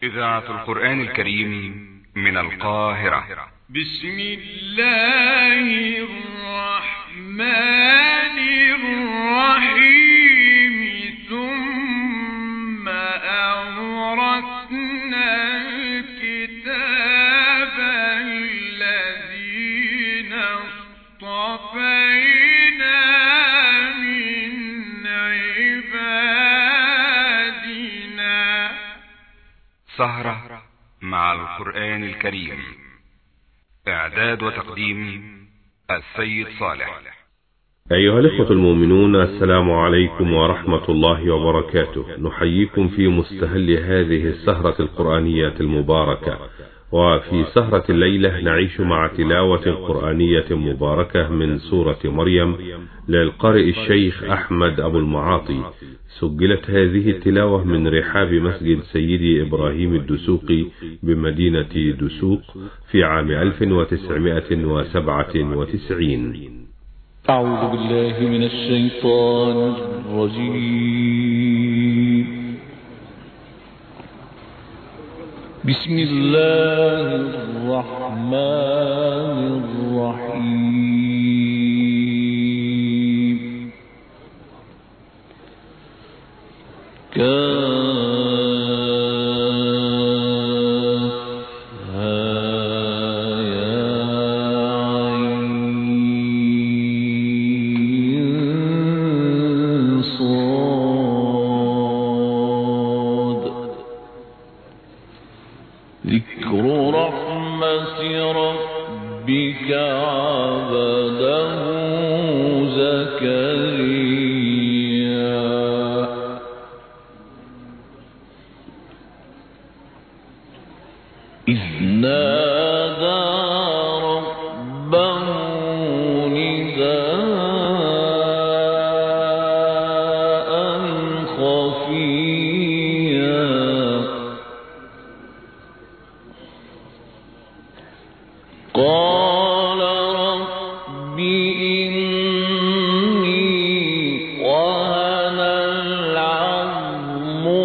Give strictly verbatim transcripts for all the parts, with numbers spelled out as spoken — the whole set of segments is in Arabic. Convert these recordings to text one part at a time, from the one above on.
إذاعة القرآن الكريم من القاهرة. بسم الله الرحمن الرحيم. ثم أورثنا الكتاب الذين اصطفينا من عبادنا. سهرة مع القرآن الكريم. إعداد وتقديم السيد صالح. أيها الإخوة المؤمنون، السلام عليكم ورحمة الله وبركاته. نحييكم في مستهل هذه السهرة القرآنية المباركة. وفي سهرة الليلة نعيش مع تلاوة قرآنية مباركة من سورة مريم للقارئ الشيخ أحمد أبو المعاطي. سجلت هذه التلاوة من رحاب مسجد سيدي إبراهيم الدسوقي بمدينة دسوق في عام ألف وتسعمائة وسبعة وتسعين. أعوذ بالله من الشيطان الرجيم. بسم الله الرحمن الرحيم. ذكر رحمة ربك عبده زكريا إذ نادى ربه نداء خفيا قال رب إني وهن العظم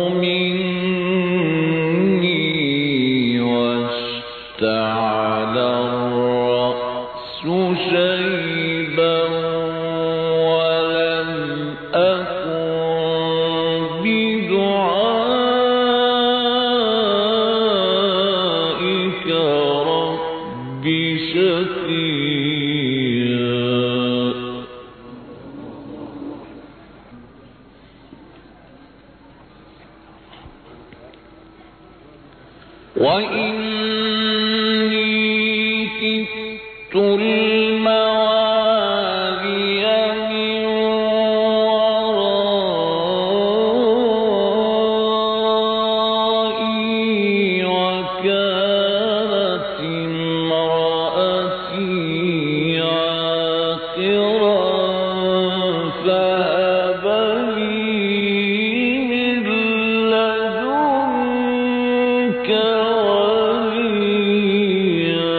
مني واشتعل الرأس شيبا ولم أكن بدعائك رب شقيا. وإني خفت الموالي من ورائي وكانت امرأتي عاقرا فهب لي من لدنك وليا.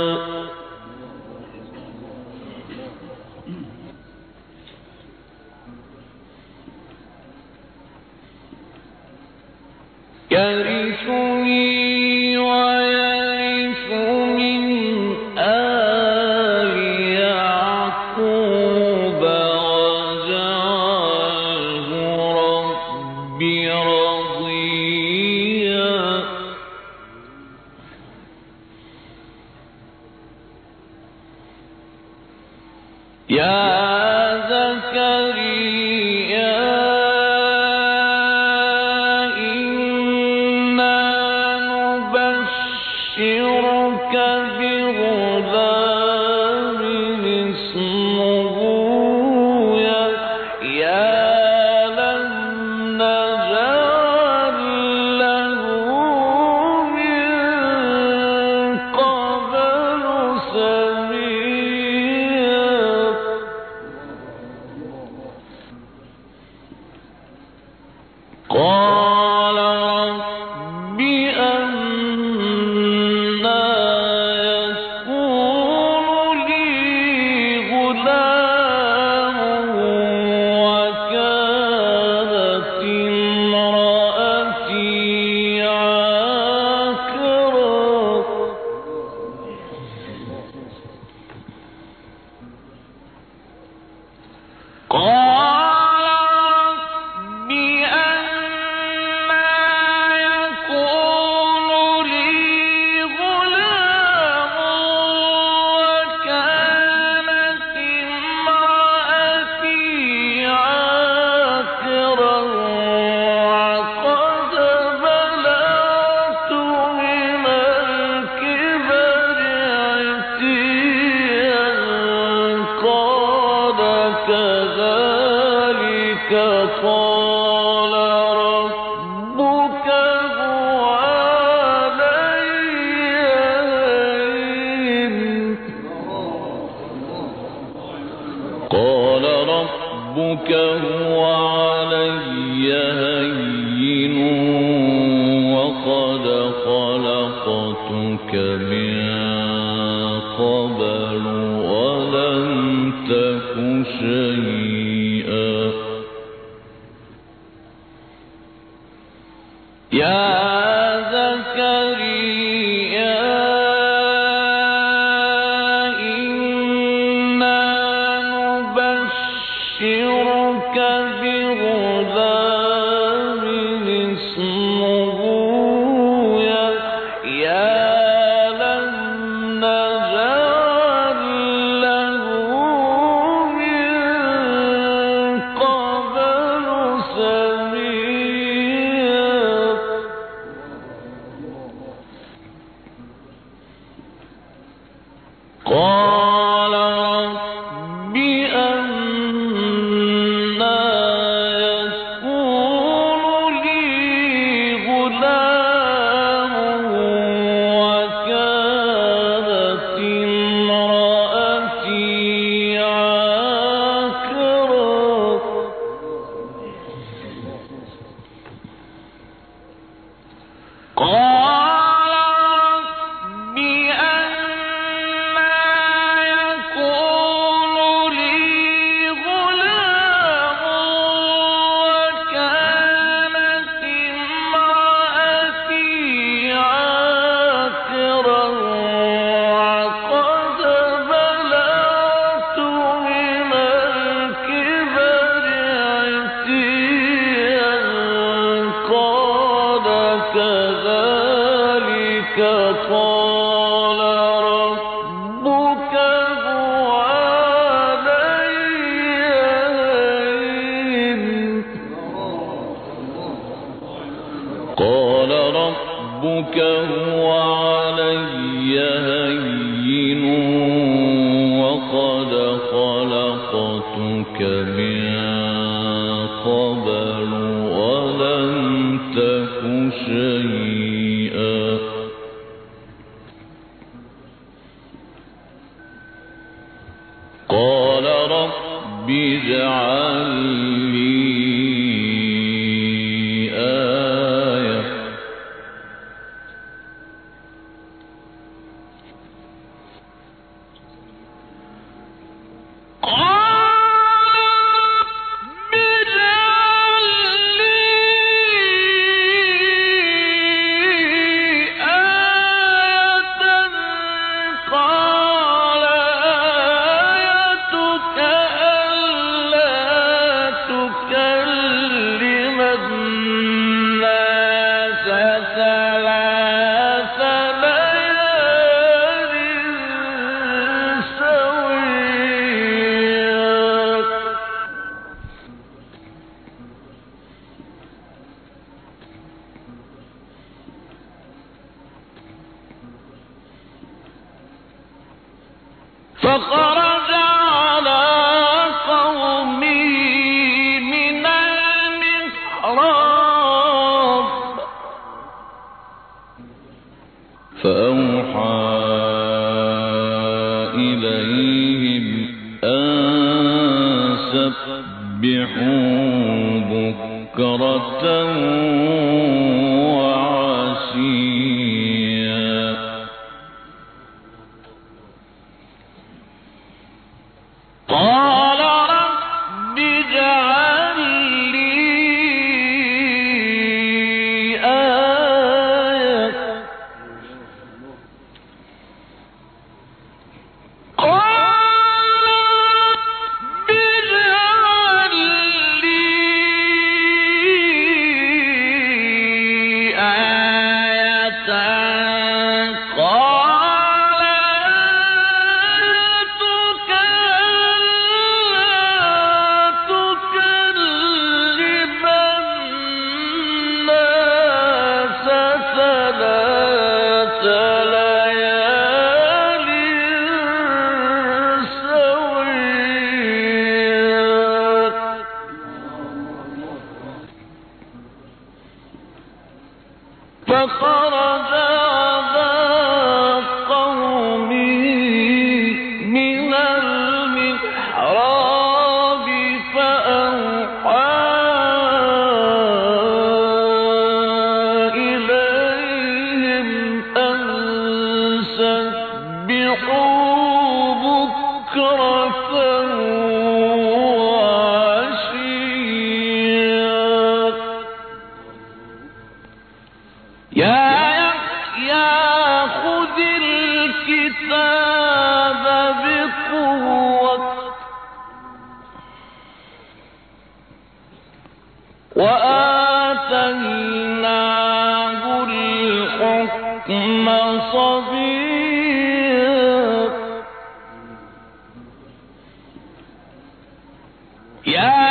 يرثني ويرث من آل يعقوب واجعله رب رضيا. يا زكريا إنا نبشرك بغلام اسمه يحيى لم نجعل له من قبل سميا. قال رب أنى هو علي هين وقد خلقتك من قبل ولم تك شيئا يا زكريا إنا نبشرك بغلام اسمه يحيى لم نجعل له من قبل سميا قال رب أنى يكون لي غلام وكانت امرأتي عاقرا قال رب أنى يكون لي غلام وكانت امرأتي عاقرا وقد بلغت من الكبر عتيا قال كذلك قال ربك هو علي هين قال ربك هو علي هين وقد خلقتك من قبل ولم تك شيئا قال رب اجعل لي آية فخرج على قومه من المحراب فأوحى إليهم أن سبحوا بكرة وعشيا قال رب اجعل لي آية قال رب اجعل لي آية قال آيتك فخرج على قومه من المحراب فأوحى يا يحيى خذ الكتاب بقوة وآتيناه الحكم صبيا يا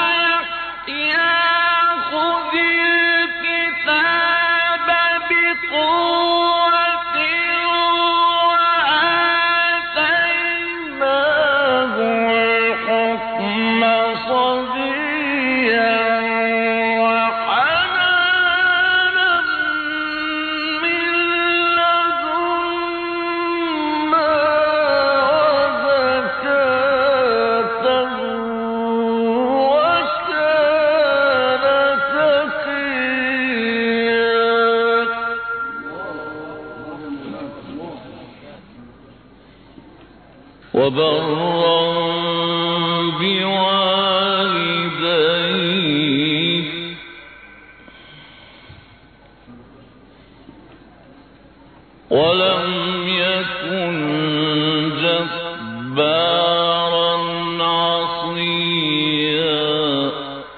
وبرا بوالديه ولم يكن جبارا عصيا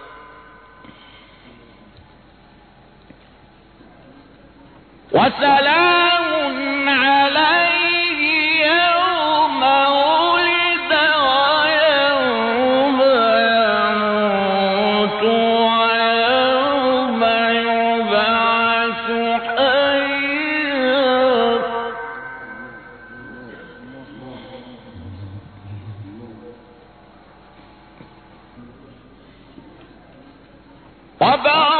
وسلام عليه يوم ولد ويوم يموت ويوم يبعث حيا وبعد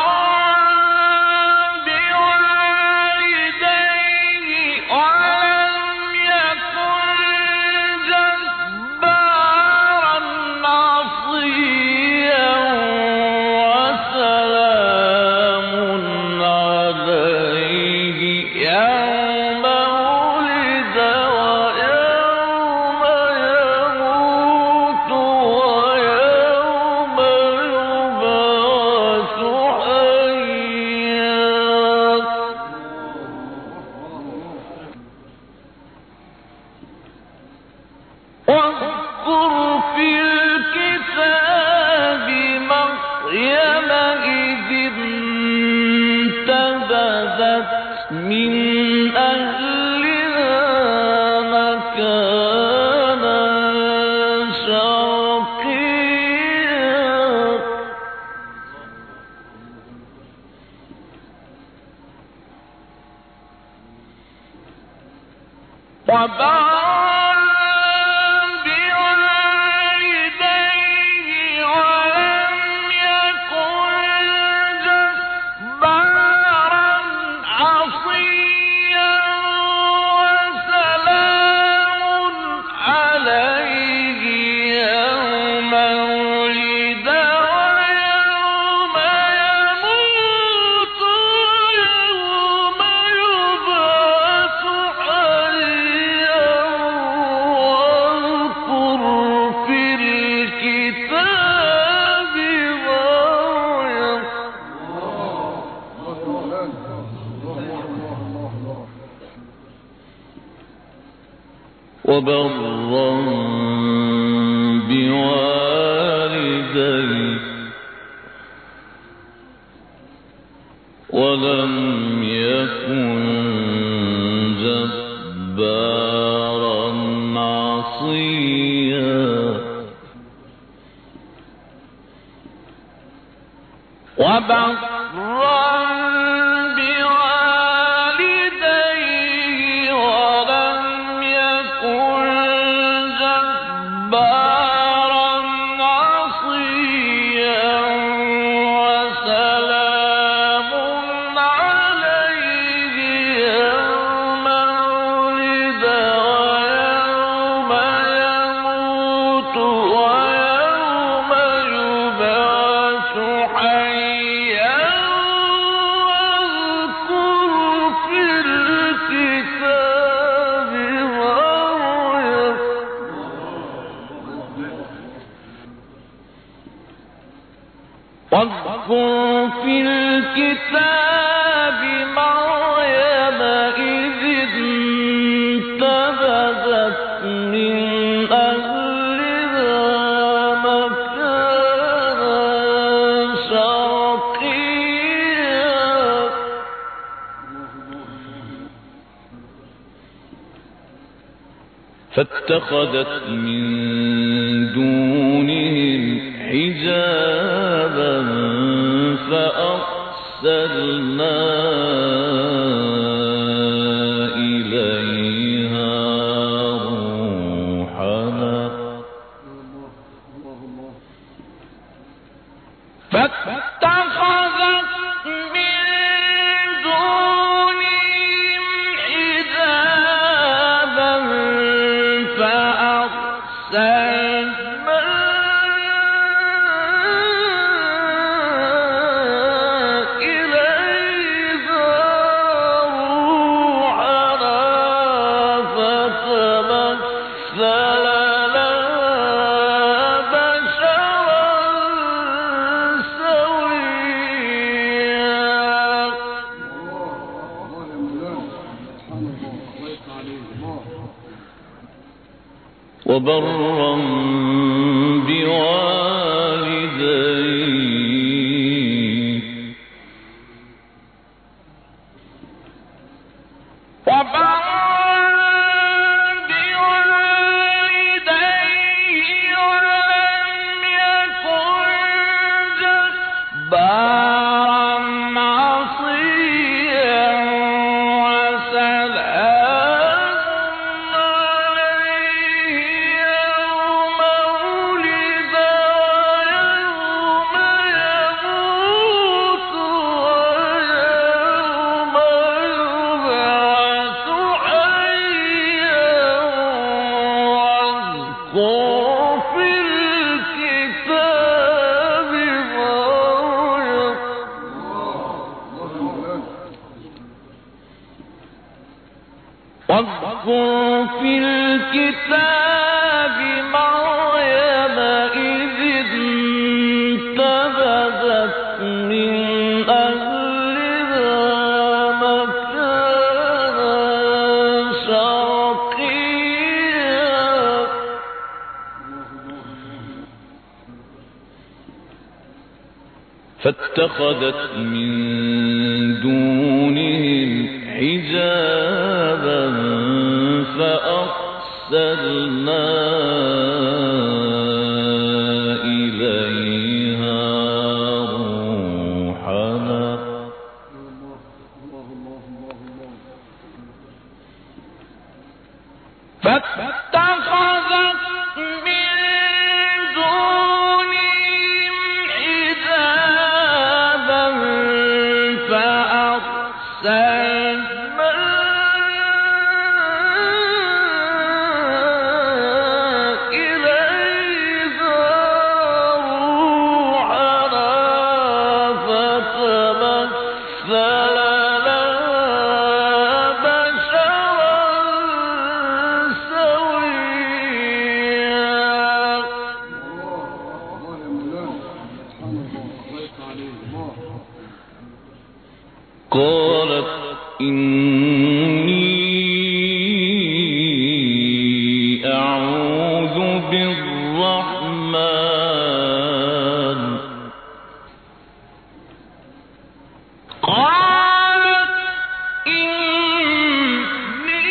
من أهلها مكانا شرقيا وبعد وبرا بوالديه ولم يكن جبارا عصيا وبرا واذكر في الكتاب مريم فاتخذت من دونهم حجابا فأرسلنا إليها روحنا فاتخذت من دونهم حجابا فأرسلنا إليها روحنا فتمثل لها بشرا سويا وبرا بوالديه بوالديه ولم يكن جبارا عصيا وسلام عليه يوم ولد ويوم يموت ويوم يبعث حيا واذكر في الكتاب مريم واذكر في الكتاب مريم إذ انتبذت من أهلها مكانا شرقيا فاتخذت من دونهم حجابا فأرسلنا إليها روحنا فاتخذت من دونهم حجابا فأرسلنا إليها روحنا فتمثل لها بشرا سويا قالت إني أعوذ بالرحمن قالت إني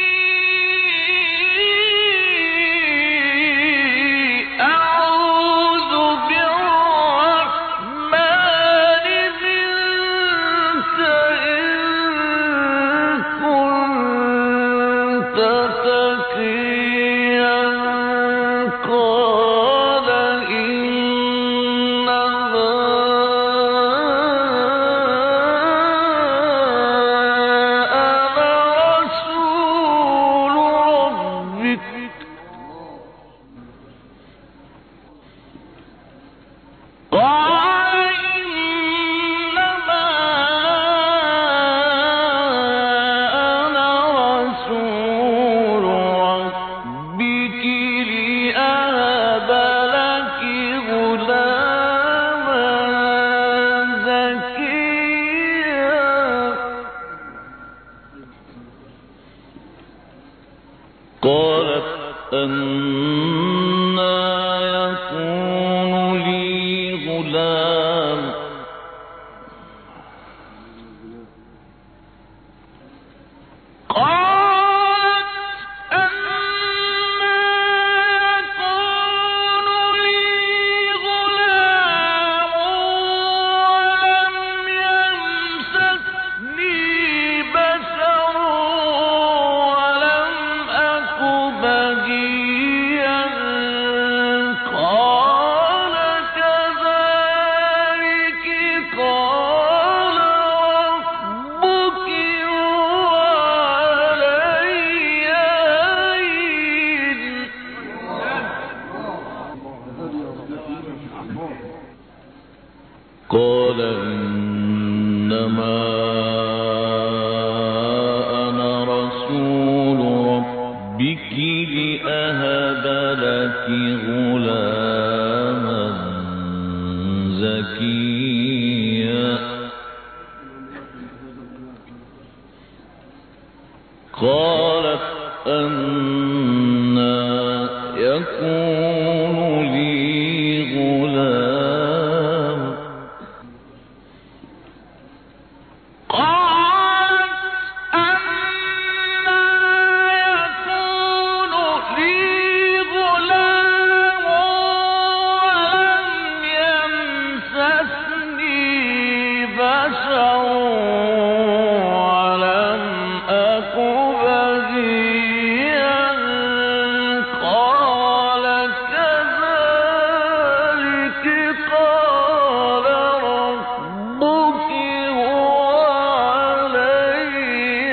أعوذ بالرحمن منك إن كنت تقيا قال إنما أنا رسول ربك قال إنما أنا رسول ربك لأهب لك غلاما زكيا قالت أنى يكون لي غلام قالت أنى قالت أنى يكون لي غلام قالت أنى يكون لي غلام ولم يمسسني بشر ولم أك بغيا قال كذلك قال ربك هو علي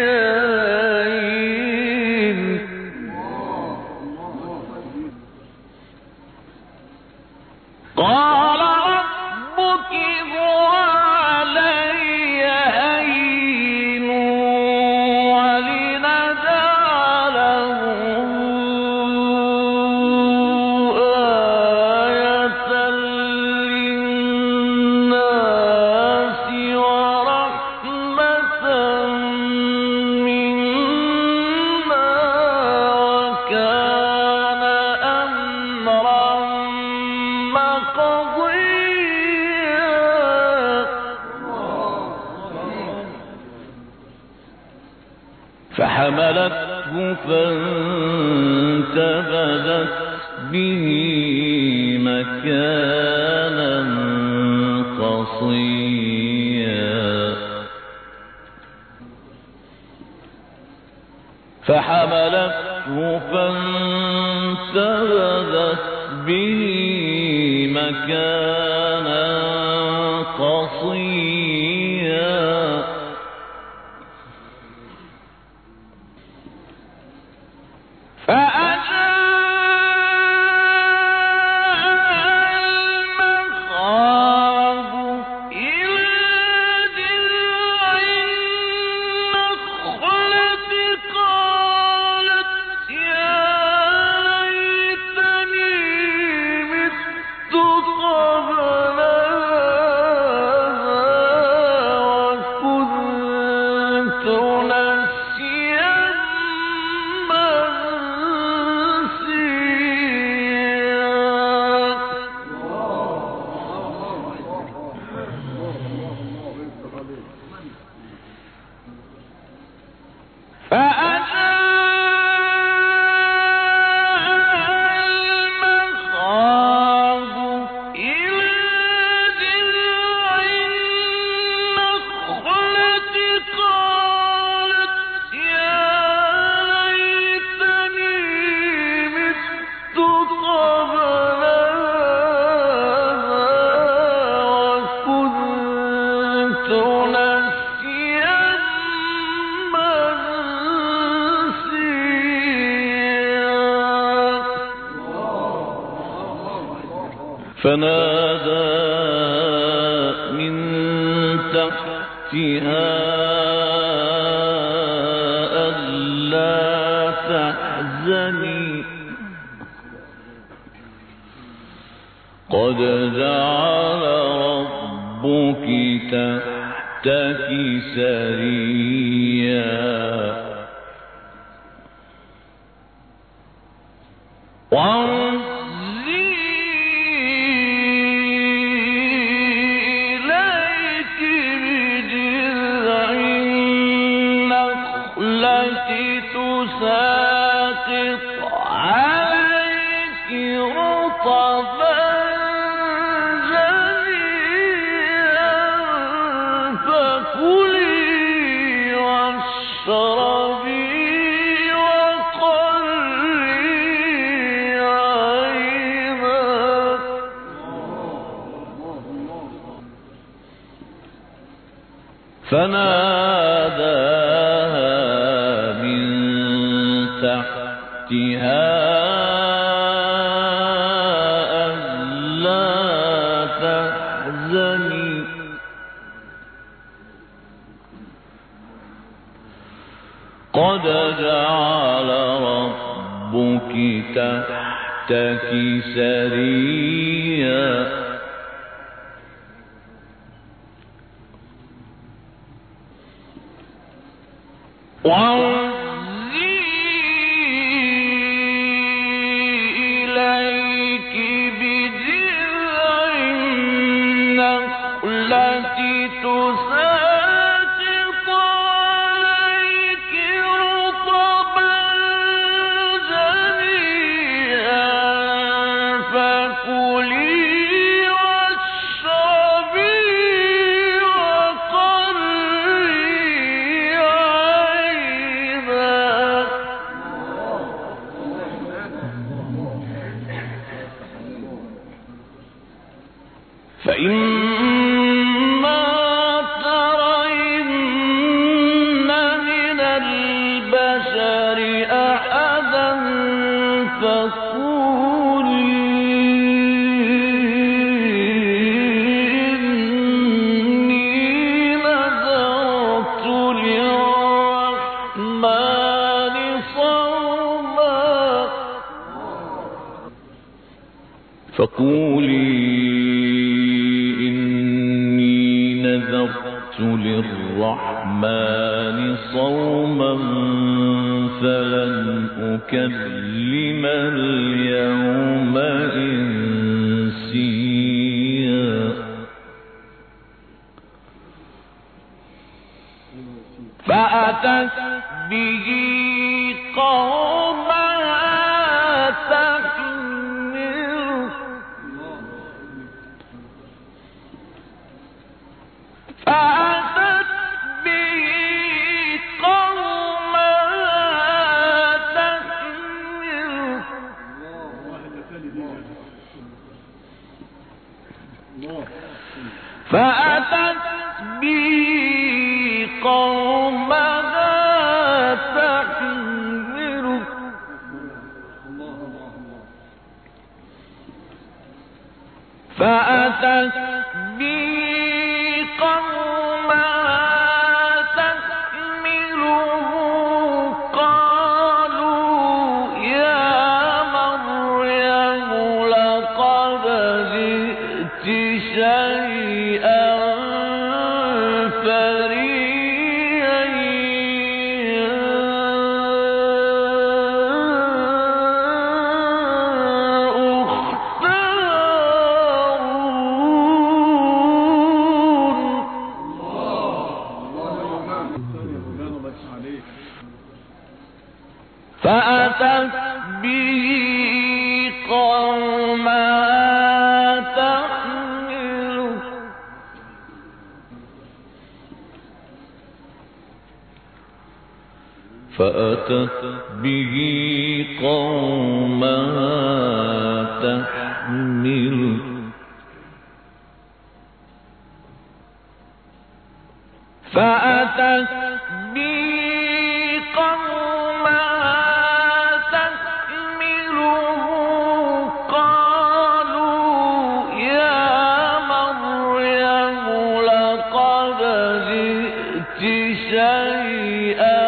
هين قال ربك هو علي هين ولنجعله آية للناس ورحمة منا وكان أمرا مقضيا فحملته فانتبذت به مكانا قصيا فحملته فانتبذت به مكانا قصيا فأجاء المخاض إلى جذع النخلة قالت يا ليتني مت قبل هذا وكنت نسيا فنادى من تحتها ألا تحزني قد جعل ربك تحتك سريا تساقط عليك رطبا جنيا فكلي واشربي وقري عينا فناداها من تحتها ألا تحزني قد جعل ربك تحتك سريا وَعُزِّي فقولي إني نذرت للرحمن صوما فلن أكلم اليوم إنسيا فأتت به قومها تحمله فأتت به قومها تحمله فأتت به قومها تحمله فأتت به قومها تحمله قالوا يا مريم لقد جئت شيئا فأتت به قومها تحمله فأتت به قومها تحمله فأتت به قومها تحمله قالوا يا مريم لقد جئت شيئا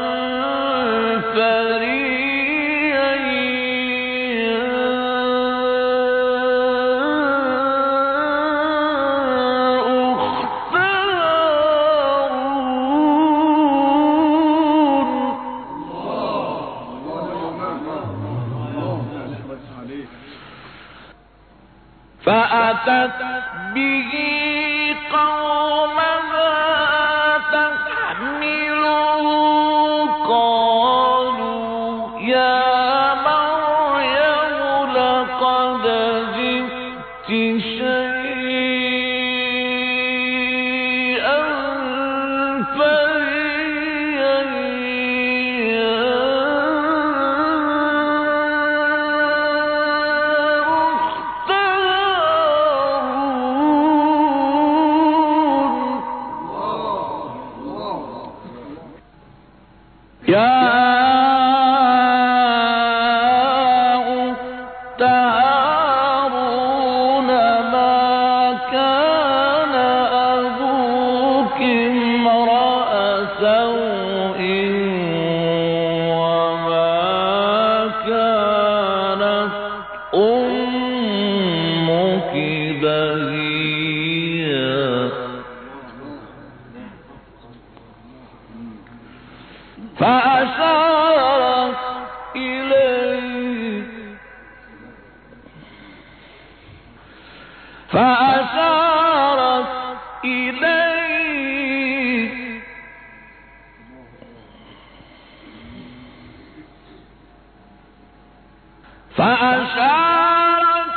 فأتت به قومها تحمله قالوا يا مريم لقد جئت شيئا فريا يا أخت هارون ما كان أبوك امرأ سوء وما كانت أمك بغيا فأشارت إليه فأشارت إليه فأشارت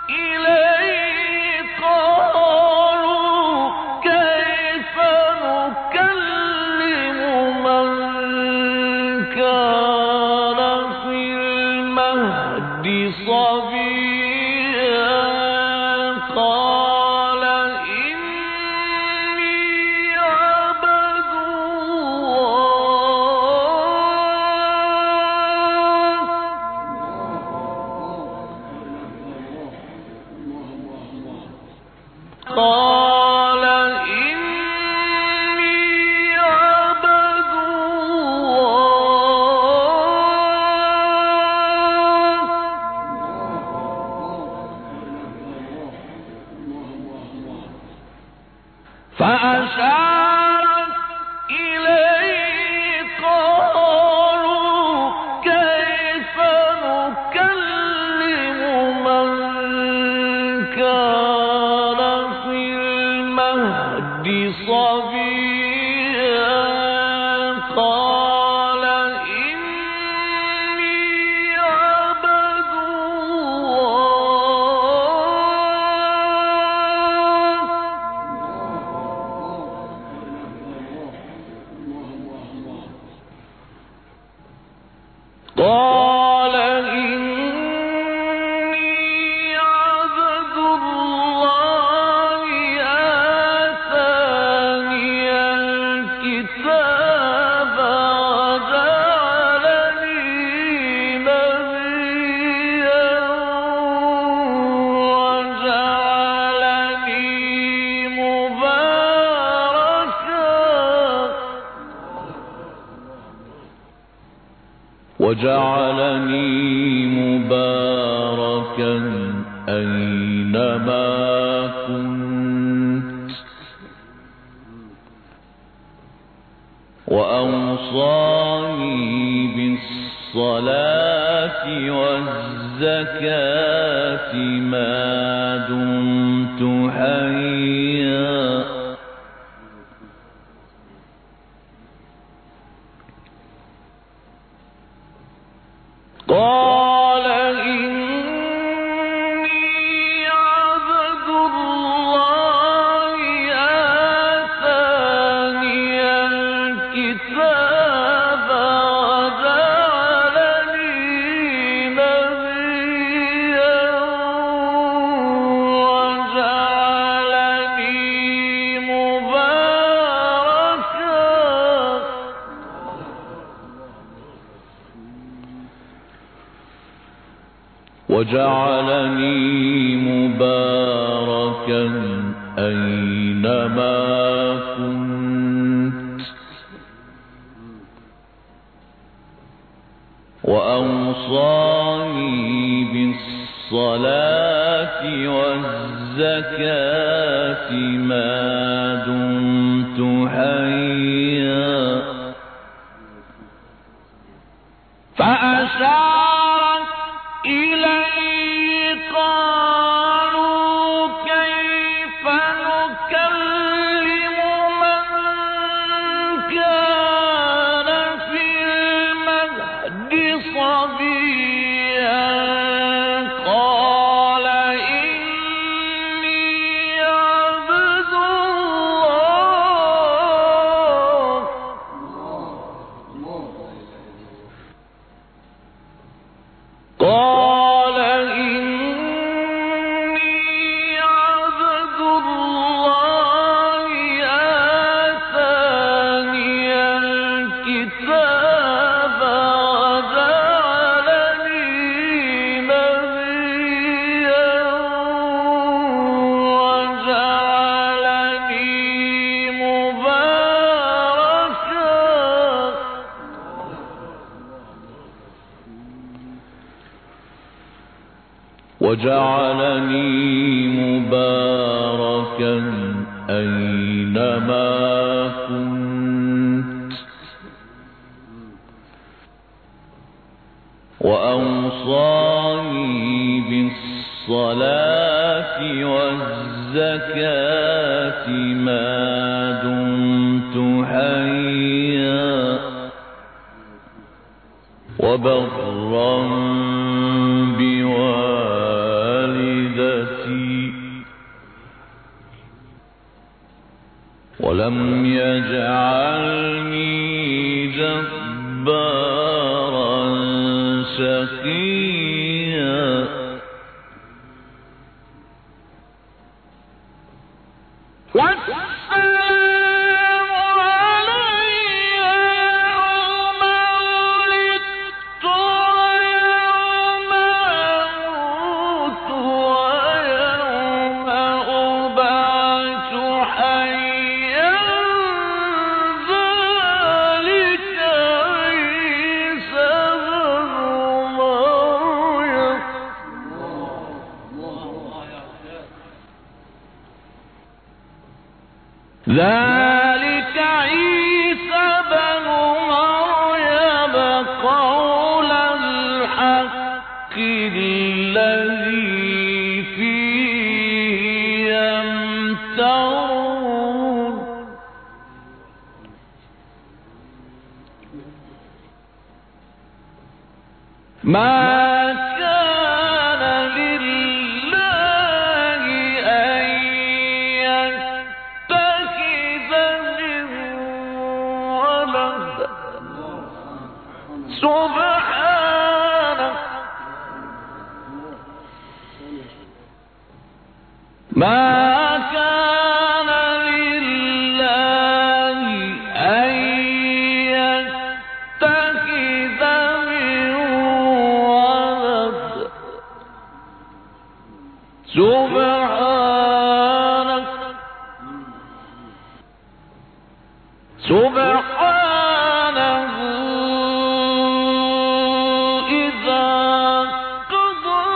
إليه قالوا كيف نكلم من كان في المهد صبيا قال إني عبد الله قال إني عبد الله آتاني الكتاب وجعلني نبيا وجعلني مباركا وجعلني مباركا أينما كنت وأوصاني بالصلاة والزكاة ما دمت حيا قال إني عبد الله آتاني الكتاب وجعلني نبيا وجعلني مباركا وجعلني مباركا أينما كنت وأوصاني بالصلاة والزكاة ما دمت حيا فأشارت إليه قالوا كيف نكلم من كان في المهد صبيا قال إني عبد الله قال إني عبد الله آتاني الكتاب وجعلني نبيا وجعلني مباركا وجعلني مباركا أينما كنت وأوصاني بالصلاة والزكاة ما دمت حيا وبرا بوالدتي ولم يجعلني جبارا شقيا والسلام علي يوم ولدت ويوم أموت ويوم أبعث حيا ذلك عيسى بن مريم ذلك عيسى بن مريم قول الحق الذي فيه يمترون ما كان لله أن يتخذ من ولد سبحانه ما كان لله أن يتخذ من ولد سبحانه سبحانه إذا قضى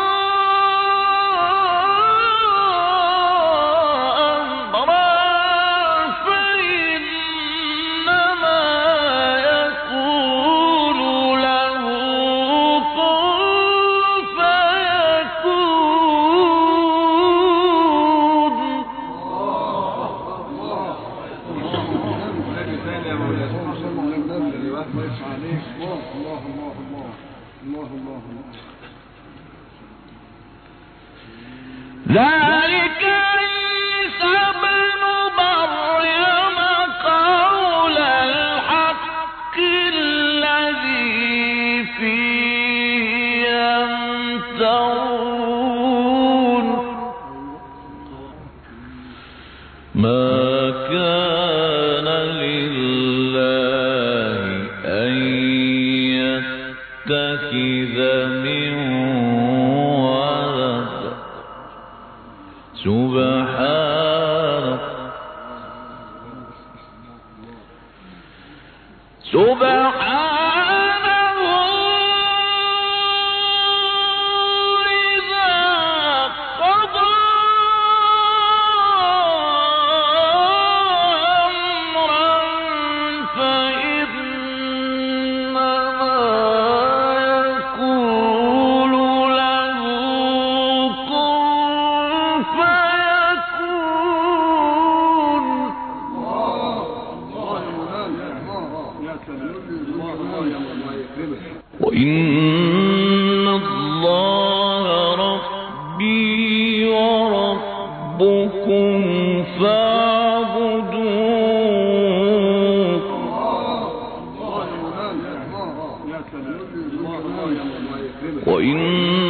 أمرا فإنما يقول له كن ذلك عيسى ابن مريم قول الحق الذي فيه يمترون ما كان لله أن يتخذ من ولد سبحانه سبحانه إذا قضى أمرا فإنما يقول له كن فيكون. وإن الله ربي وربكم فاعبدوه. وإن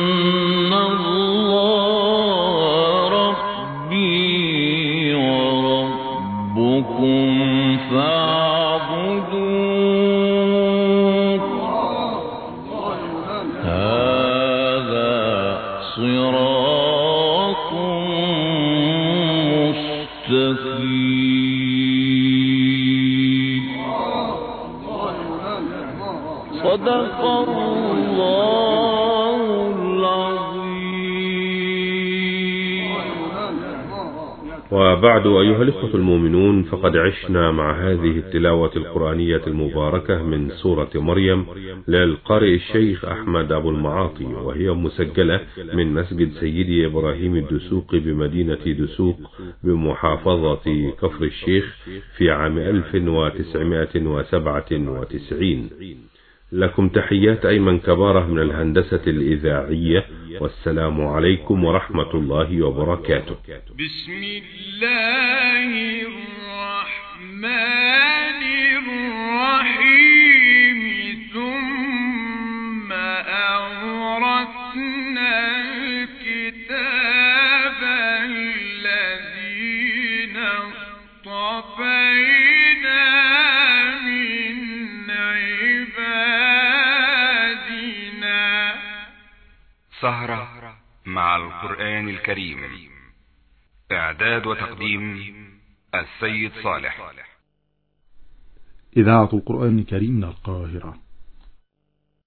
الله ربي وربكم فاعبدوه. هذا صراط مستقيم. صدق الله العظيم. وبعد أيها الإخوة المؤمنون، فقد عشنا مع هذه التلاوة القرآنية المباركة من سورة مريم للقارئ الشيخ أحمد أبو المعاطي، وهي مسجلة من مسجد سيدي إبراهيم الدسوقي بمدينة دسوق بمحافظة كفر الشيخ في عام ألف وتسعمائة وسبعة وتسعين. لكم تحيات أيمن كبارة من الهندسة الإذاعية، والسلام عليكم ورحمة الله وبركاته. بسم الله الرحمن الرحيم. ثم أورثنا الكتاب الذين اصطفينا من عبادنا. سهرة مع القرآن الكريم. إعداد وتقديم السيد صالح. إذاعة القرآن الكريم من القاهرة.